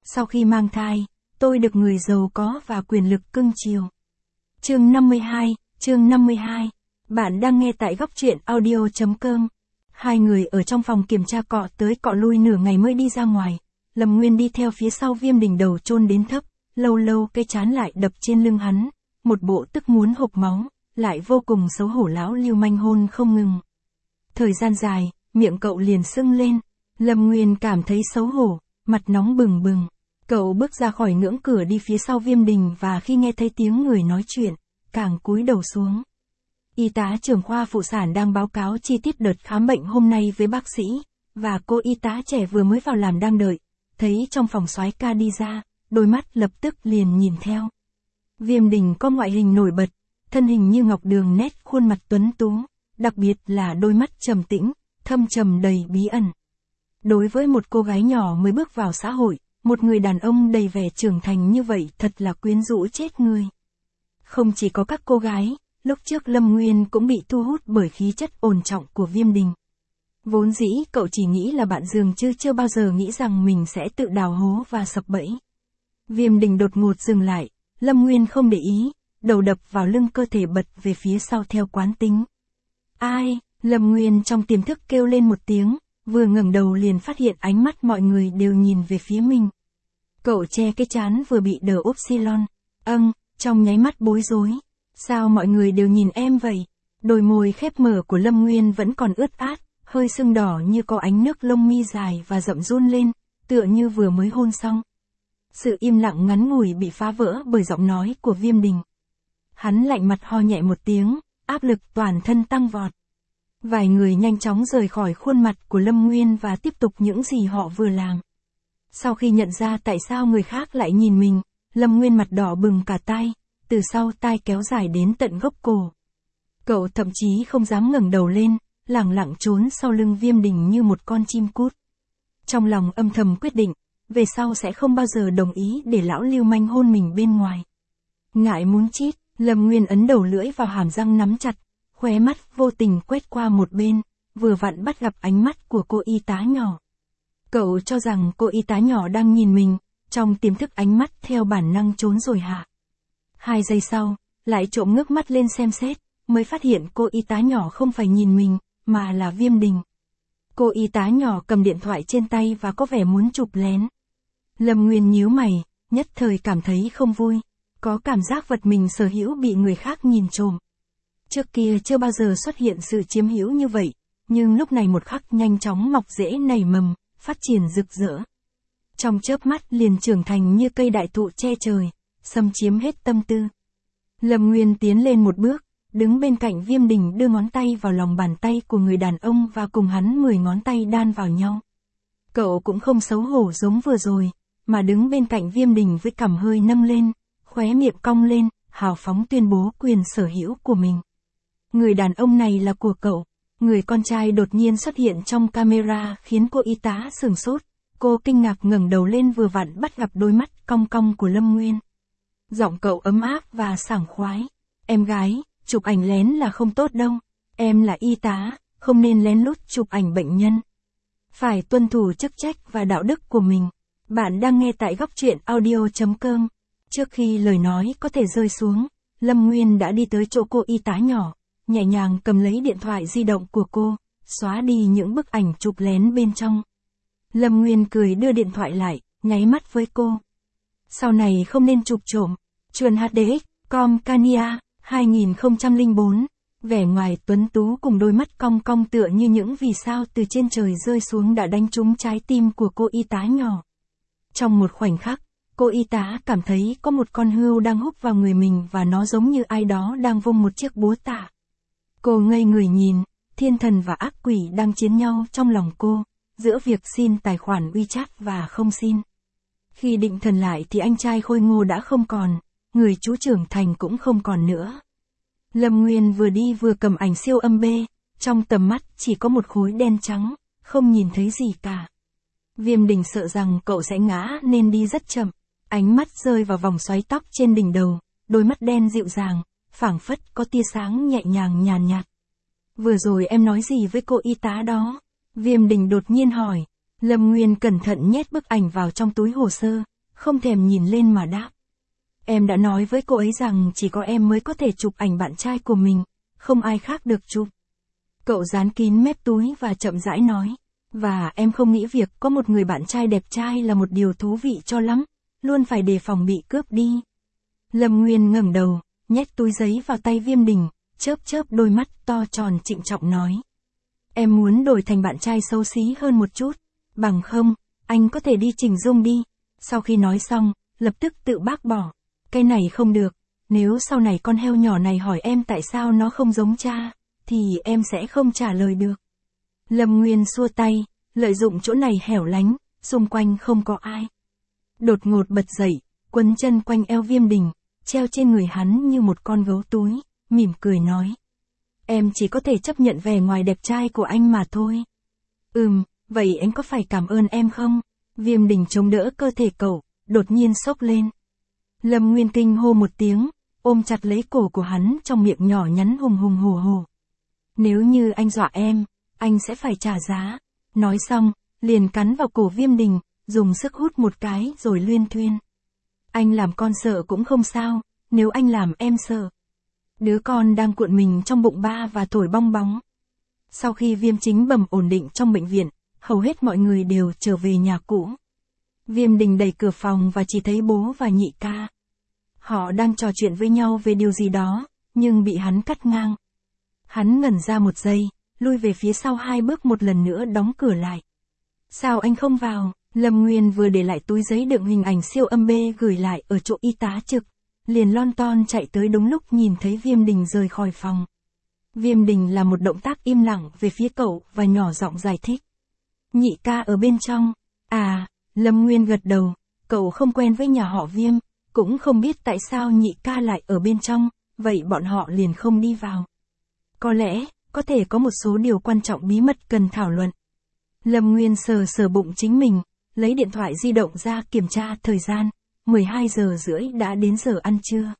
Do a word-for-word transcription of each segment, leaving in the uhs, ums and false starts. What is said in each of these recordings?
Sau khi mang thai, tôi được người giàu có và quyền lực cưng chiều. Chương năm mươi hai, chương năm mươi hai. Bạn đang nghe tại góc truyện audio chấm com. Hai người ở trong phòng kiểm tra cọ tới cọ lui nửa ngày mới đi ra ngoài. Lâm Nguyên đi theo phía sau Viêm Đình đầu chôn đến thấp, lâu lâu cái trán lại đập trên lưng hắn, một bộ tức muốn hộc máu, lại vô cùng xấu hổ lão lưu manh hôn không ngừng. Thời gian dài, miệng cậu liền sưng lên, Lâm Nguyên cảm thấy xấu hổ, mặt nóng bừng bừng. Cậu bước ra khỏi ngưỡng cửa đi phía sau Viêm Đình và khi nghe thấy tiếng người nói chuyện, càng cúi đầu xuống. Y tá trưởng khoa phụ sản đang báo cáo chi tiết đợt khám bệnh hôm nay với bác sĩ, và cô y tá trẻ vừa mới vào làm đang đợi, thấy trong phòng soái ca đi ra, đôi mắt lập tức liền nhìn theo. Viêm Đình có ngoại hình nổi bật, thân hình như ngọc đường nét khuôn mặt tuấn tú, đặc biệt là đôi mắt trầm tĩnh, thâm trầm đầy bí ẩn. Đối với một cô gái nhỏ mới bước vào xã hội, một người đàn ông đầy vẻ trưởng thành như vậy thật là quyến rũ chết người. Không chỉ có các cô gái, lúc trước Lâm Nguyên cũng bị thu hút bởi khí chất ổn trọng của Viêm Đình. Vốn dĩ cậu chỉ nghĩ là bạn giường chứ chưa bao giờ nghĩ rằng mình sẽ tự đào hố và sập bẫy. Viêm Đình đột ngột dừng lại, Lâm Nguyên không để ý, đầu đập vào lưng cơ thể bật về phía sau theo quán tính. Ai? Lâm Nguyên trong tiềm thức kêu lên một tiếng, vừa ngẩng đầu liền phát hiện ánh mắt mọi người đều nhìn về phía mình. Cậu che cái trán vừa bị đờ upsilon, âng, trong nháy mắt bối rối. Sao mọi người đều nhìn em vậy? Đôi môi khép mở của Lâm Nguyên vẫn còn ướt át, hơi sưng đỏ như có ánh nước lông mi dài và rậm run lên, tựa như vừa mới hôn xong. Sự im lặng ngắn ngủi bị phá vỡ bởi giọng nói của Viêm Đình. Hắn lạnh mặt ho nhẹ một tiếng, áp lực toàn thân tăng vọt. Vài người nhanh chóng rời khỏi khuôn mặt của Lâm Nguyên và tiếp tục những gì họ vừa làm. Sau khi nhận ra tại sao người khác lại nhìn mình, Lâm Nguyên mặt đỏ bừng cả tai, từ sau tai kéo dài đến tận gốc cổ. Cậu thậm chí không dám ngẩng đầu lên, lẳng lặng trốn sau lưng Viêm Đình như một con chim cút. Trong lòng âm thầm quyết định, về sau sẽ không bao giờ đồng ý để lão lưu manh hôn mình bên ngoài. Ngại muốn chít, Lâm Nguyên ấn đầu lưỡi vào hàm răng nắm chặt, khóe mắt vô tình quét qua một bên, vừa vặn bắt gặp ánh mắt của cô y tá nhỏ. Cậu cho rằng cô y tá nhỏ đang nhìn mình, trong tiềm thức ánh mắt theo bản năng trốn rồi hạ. Hai giây sau, lại trộm ngước mắt lên xem xét, mới phát hiện cô y tá nhỏ không phải nhìn mình, mà là Viêm Đình. Cô y tá nhỏ cầm điện thoại trên tay và có vẻ muốn chụp lén. Lâm Nguyên nhíu mày, nhất thời cảm thấy không vui, có cảm giác vật mình sở hữu bị người khác nhìn trộm. Trước kia chưa bao giờ xuất hiện sự chiếm hữu như vậy, nhưng lúc này một khắc nhanh chóng mọc rễ nảy mầm, phát triển rực rỡ. Trong chớp mắt liền trưởng thành như cây đại thụ che trời, xâm chiếm hết tâm tư. Lâm Nguyên tiến lên một bước, đứng bên cạnh Viêm Đình đưa ngón tay vào lòng bàn tay của người đàn ông và cùng hắn mười ngón tay đan vào nhau. Cậu cũng không xấu hổ giống vừa rồi, mà đứng bên cạnh Viêm Đình với cằm hơi nâng lên, khóe miệng cong lên, hào phóng tuyên bố quyền sở hữu của mình. Người đàn ông này là của cậu. Người con trai đột nhiên xuất hiện trong camera khiến cô y tá sửng sốt. Cô kinh ngạc ngẩng đầu lên vừa vặn bắt gặp đôi mắt cong cong của Lâm Nguyên. Giọng cậu ấm áp và sảng khoái. Em gái, chụp ảnh lén là không tốt đâu. Em là y tá, không nên lén lút chụp ảnh bệnh nhân. Phải tuân thủ chức trách và đạo đức của mình. Bạn đang nghe tại góc truyện audio chấm com. Trước khi lời nói có thể rơi xuống, Lâm Nguyên đã đi tới chỗ cô y tá nhỏ, nhẹ nhàng cầm lấy điện thoại di động của cô, xóa đi những bức ảnh chụp lén bên trong. Lâm Nguyên cười đưa điện thoại lại, nháy mắt với cô. Sau này không nên chụp trộm. Truyền hát đê ích, com Cania, hai không không bốn. Vẻ ngoài tuấn tú cùng đôi mắt cong cong tựa như những vì sao từ trên trời rơi xuống đã đánh trúng trái tim của cô y tá nhỏ. Trong một khoảnh khắc, cô y tá cảm thấy có một con hươu đang húc vào người mình và nó giống như ai đó đang vung một chiếc búa tạ. Cô ngây người nhìn, thiên thần và ác quỷ đang chiến nhau trong lòng cô, giữa việc xin tài khoản WeChat và không xin. Khi định thần lại thì anh trai khôi ngô đã không còn, người chú trưởng thành cũng không còn nữa. Lâm Nguyên vừa đi vừa cầm ảnh siêu âm B, trong tầm mắt chỉ có một khối đen trắng, không nhìn thấy gì cả. Viêm Đình sợ rằng cậu sẽ ngã nên đi rất chậm, ánh mắt rơi vào vòng xoáy tóc trên đỉnh đầu, đôi mắt đen dịu dàng, phảng phất có tia sáng nhẹ nhàng nhàn nhạt. Vừa rồi em nói gì với cô y tá đó? Viêm Đình đột nhiên hỏi. Lâm Nguyên cẩn thận nhét bức ảnh vào trong túi hồ sơ, không thèm nhìn lên mà đáp. Em đã nói với cô ấy rằng chỉ có em mới có thể chụp ảnh bạn trai của mình, không ai khác được chụp. Cậu dán kín mép túi và chậm rãi nói. Và em không nghĩ việc có một người bạn trai đẹp trai là một điều thú vị cho lắm, luôn phải đề phòng bị cướp đi. Lâm Nguyên ngẩng đầu, nhét túi giấy vào tay Viêm Đình, chớp chớp đôi mắt to tròn trịnh trọng nói. Em muốn đổi thành bạn trai xấu xí hơn một chút, bằng không, anh có thể đi chỉnh dung đi. Sau khi nói xong, lập tức tự bác bỏ. Cái này không được, nếu sau này con heo nhỏ này hỏi em tại sao nó không giống cha, thì em sẽ không trả lời được. Lâm Nguyên xua tay, lợi dụng chỗ này hẻo lánh, xung quanh không có ai. Đột ngột bật dậy, quấn chân quanh eo Viêm Đình, treo trên người hắn như một con gấu túi, mỉm cười nói. Em chỉ có thể chấp nhận vẻ ngoài đẹp trai của anh mà thôi. Ừm, vậy anh có phải cảm ơn em không? Viêm Đình chống đỡ cơ thể cậu, đột nhiên sốc lên. Lâm Nguyên kinh hô một tiếng, ôm chặt lấy cổ của hắn trong miệng nhỏ nhắn hùng hùng hổ hổ. Nếu như anh dọa em, anh sẽ phải trả giá. Nói xong, liền cắn vào cổ Viêm Đình, dùng sức hút một cái rồi luyên thuyên. Anh làm con sợ cũng không sao, nếu anh làm em sợ. Đứa con đang cuộn mình trong bụng ba và thổi bong bóng. Sau khi Viêm Chính Bẩm ổn định trong bệnh viện, hầu hết mọi người đều trở về nhà cũ. Viêm Đình đẩy cửa phòng và chỉ thấy bố và nhị ca. Họ đang trò chuyện với nhau về điều gì đó, nhưng bị hắn cắt ngang. Hắn ngẩn ra một giây, lui về phía sau hai bước một lần nữa đóng cửa lại. Sao anh không vào? Lâm Nguyên vừa để lại túi giấy đựng hình ảnh siêu âm B gửi lại ở chỗ y tá trực, liền lon ton chạy tới đúng lúc nhìn thấy Viêm Đình rời khỏi phòng. Viêm Đình là một động tác im lặng về phía cậu và nhỏ giọng giải thích. Nhị ca ở bên trong. À, Lâm Nguyên gật đầu, cậu không quen với nhà họ Viêm, cũng không biết tại sao nhị ca lại ở bên trong, vậy bọn họ liền không đi vào. Có lẽ, có thể có một số điều quan trọng bí mật cần thảo luận. Lâm Nguyên sờ sờ bụng chính mình, lấy điện thoại di động ra kiểm tra thời gian, mười hai giờ rưỡi đã đến giờ ăn trưa.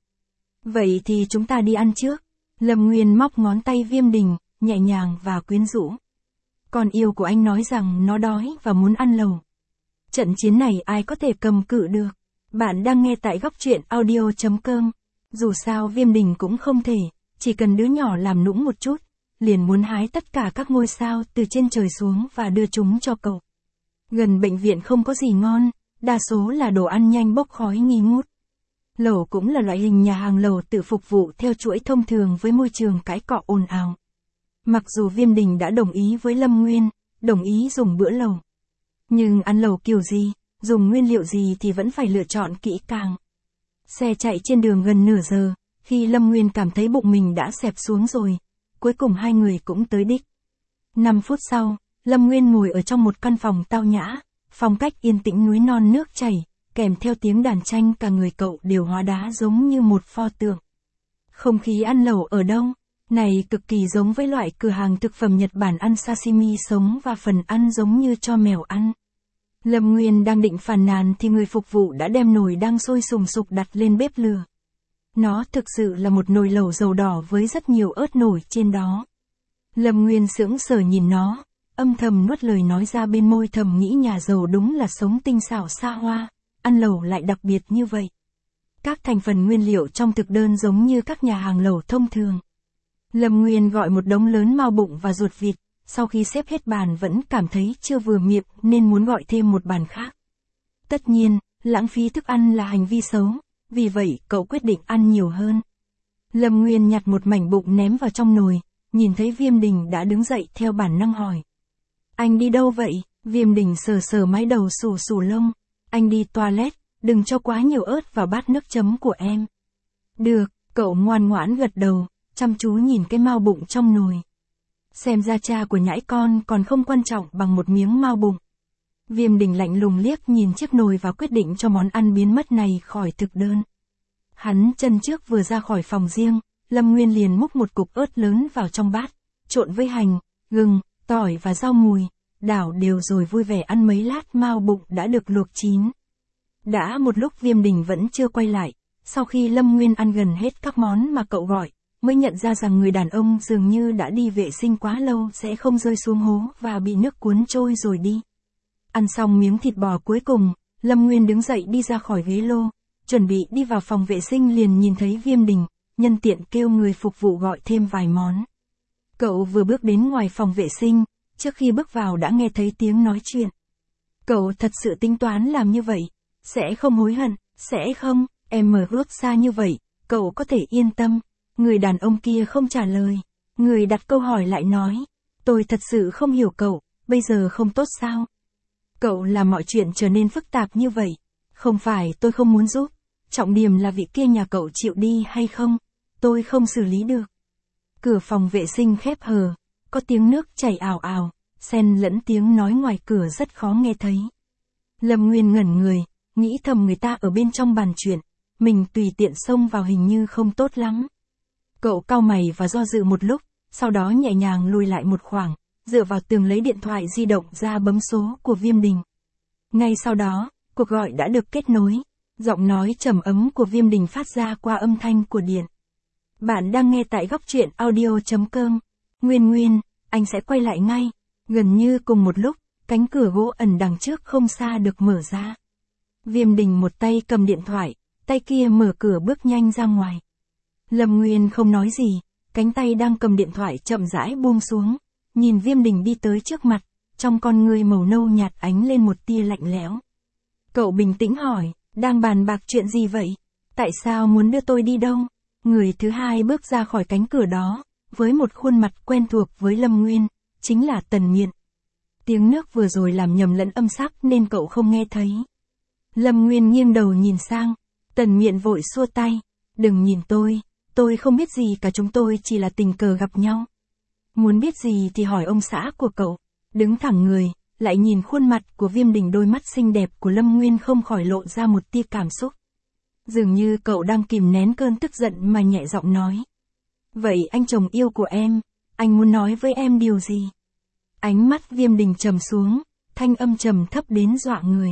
Vậy thì chúng ta đi ăn trước. Lâm Nguyên móc ngón tay Viêm Đình, nhẹ nhàng và quyến rũ. Con yêu của anh nói rằng nó đói và muốn ăn lẩu. Trận chiến này ai có thể cầm cự được. Bạn đang nghe tại góc truyện audio chấm com. Dù sao Viêm Đình cũng không thể, chỉ cần đứa nhỏ làm nũng một chút, liền muốn hái tất cả các ngôi sao từ trên trời xuống và đưa chúng cho cậu. Gần bệnh viện không có gì ngon, đa số là đồ ăn nhanh bốc khói nghi ngút. Lẩu cũng là loại hình nhà hàng lẩu tự phục vụ theo chuỗi thông thường với môi trường cãi cọ ồn ào. Mặc dù Viêm Đình đã đồng ý với Lâm Nguyên, đồng ý dùng bữa lẩu. Nhưng ăn lẩu kiểu gì, dùng nguyên liệu gì thì vẫn phải lựa chọn kỹ càng. Xe chạy trên đường gần nửa giờ, khi Lâm Nguyên cảm thấy bụng mình đã xẹp xuống rồi, cuối cùng hai người cũng tới đích. năm phút sau, Lâm Nguyên ngồi ở trong một căn phòng tao nhã, phong cách yên tĩnh núi non nước chảy, kèm theo tiếng đàn tranh cả người cậu đều hóa đá giống như một pho tượng. Không khí ăn lẩu ở đâu? Này cực kỳ giống với loại cửa hàng thực phẩm Nhật Bản ăn sashimi sống và phần ăn giống như cho mèo ăn. Lâm Nguyên đang định phàn nàn thì người phục vụ đã đem nồi đang sôi sùng sục đặt lên bếp lửa. Nó thực sự là một nồi lẩu dầu đỏ với rất nhiều ớt nổi trên đó. Lâm Nguyên sững sờ nhìn nó, âm thầm nuốt lời nói ra bên môi thầm nghĩ nhà giàu đúng là sống tinh xảo xa hoa, ăn lẩu lại đặc biệt như vậy. Các thành phần nguyên liệu trong thực đơn giống như các nhà hàng lẩu thông thường. Lâm Nguyên gọi một đống lớn mao bụng và ruột vịt, sau khi xếp hết bàn vẫn cảm thấy chưa vừa miệng nên muốn gọi thêm một bàn khác. Tất nhiên, lãng phí thức ăn là hành vi xấu, vì vậy cậu quyết định ăn nhiều hơn. Lâm Nguyên nhặt một mảnh bụng ném vào trong nồi, nhìn thấy Viêm Đình đã đứng dậy theo bản năng hỏi. Anh đi đâu vậy? Viêm Đình sờ sờ mái đầu xù xù lông. Anh đi toilet, đừng cho quá nhiều ớt vào bát nước chấm của em. Được, cậu ngoan ngoãn gật đầu, chăm chú nhìn cái mao bụng trong nồi. Xem ra cha của nhãi con còn không quan trọng bằng một miếng mao bụng. Viêm Đình lạnh lùng liếc nhìn chiếc nồi và quyết định cho món ăn biến mất này khỏi thực đơn. Hắn chân trước vừa ra khỏi phòng riêng, Lâm Nguyên liền múc một cục ớt lớn vào trong bát, trộn với hành, gừng, tỏi và rau mùi, đảo đều rồi vui vẻ ăn mấy lát mao bụng đã được luộc chín. Đã một lúc Viêm Đình vẫn chưa quay lại, sau khi Lâm Nguyên ăn gần hết các món mà cậu gọi, mới nhận ra rằng người đàn ông dường như đã đi vệ sinh quá lâu sẽ không rơi xuống hố và bị nước cuốn trôi rồi đi. Ăn xong miếng thịt bò cuối cùng, Lâm Nguyên đứng dậy đi ra khỏi ghế lô, chuẩn bị đi vào phòng vệ sinh liền nhìn thấy Viêm Đình, nhân tiện kêu người phục vụ gọi thêm vài món. Cậu vừa bước đến ngoài phòng vệ sinh, trước khi bước vào đã nghe thấy tiếng nói chuyện. Cậu thật sự tính toán làm như vậy, sẽ không hối hận, sẽ không, em mở bước xa như vậy, cậu có thể yên tâm. Người đàn ông kia không trả lời, người đặt câu hỏi lại nói, tôi thật sự không hiểu cậu, bây giờ không tốt sao? Cậu làm mọi chuyện trở nên phức tạp như vậy, không phải tôi không muốn giúp, trọng điểm là vị kia nhà cậu chịu đi hay không, tôi không xử lý được. Cửa phòng vệ sinh khép hờ, có tiếng nước chảy ào ào, xen lẫn tiếng nói ngoài cửa rất khó nghe thấy. Lâm Nguyên ngẩn người, nghĩ thầm người ta ở bên trong bàn chuyện, mình tùy tiện xông vào hình như không tốt lắm. Cậu cau mày và do dự một lúc, sau đó nhẹ nhàng lùi lại một khoảng, dựa vào tường lấy điện thoại di động ra bấm số của Viêm Đình. Ngay sau đó, cuộc gọi đã được kết nối, giọng nói trầm ấm của Viêm Đình phát ra qua âm thanh của điện. Bạn đang nghe tại góc truyện audio.com. Nguyên Nguyên, anh sẽ quay lại ngay. Gần như cùng một lúc, cánh cửa gỗ ẩn đằng trước không xa được mở ra. Viêm Đình một tay cầm điện thoại, tay kia mở cửa bước nhanh ra ngoài. Lâm Nguyên không nói gì, cánh tay đang cầm điện thoại chậm rãi buông xuống, nhìn Viêm Đình đi tới trước mặt, trong con ngươi màu nâu nhạt ánh lên một tia lạnh lẽo. Cậu bình tĩnh hỏi, đang bàn bạc chuyện gì vậy? Tại sao muốn đưa tôi đi đâu? Người thứ hai bước ra khỏi cánh cửa đó, với một khuôn mặt quen thuộc với Lâm Nguyên, chính là Tần Miện. Tiếng nước vừa rồi làm nhầm lẫn âm sắc nên cậu không nghe thấy. Lâm Nguyên nghiêng đầu nhìn sang, Tần Miện vội xua tay, đừng nhìn tôi, tôi không biết gì cả, chúng tôi chỉ là tình cờ gặp nhau. Muốn biết gì thì hỏi ông xã của cậu. Đứng thẳng người, lại nhìn khuôn mặt của Viêm Đình, đôi mắt xinh đẹp của Lâm Nguyên không khỏi lộ ra một tia cảm xúc. Dường như cậu đang kìm nén cơn tức giận mà nhẹ giọng nói. Vậy anh chồng yêu của em, anh muốn nói với em điều gì? Ánh mắt Viêm Đình trầm xuống, thanh âm trầm thấp đến dọa người.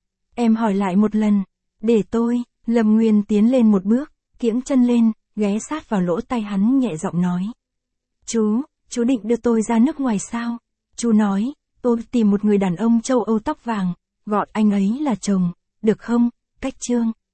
Em hỏi lại một lần, để tôi. Lâm Nguyên tiến lên một bước, kiễng chân lên, ghé sát vào lỗ tai hắn nhẹ giọng nói. Chú, chú định đưa tôi ra nước ngoài sao? Chú nói, tôi tìm một người đàn ông châu Âu tóc vàng, gọi anh ấy là chồng, được không? Cách chương.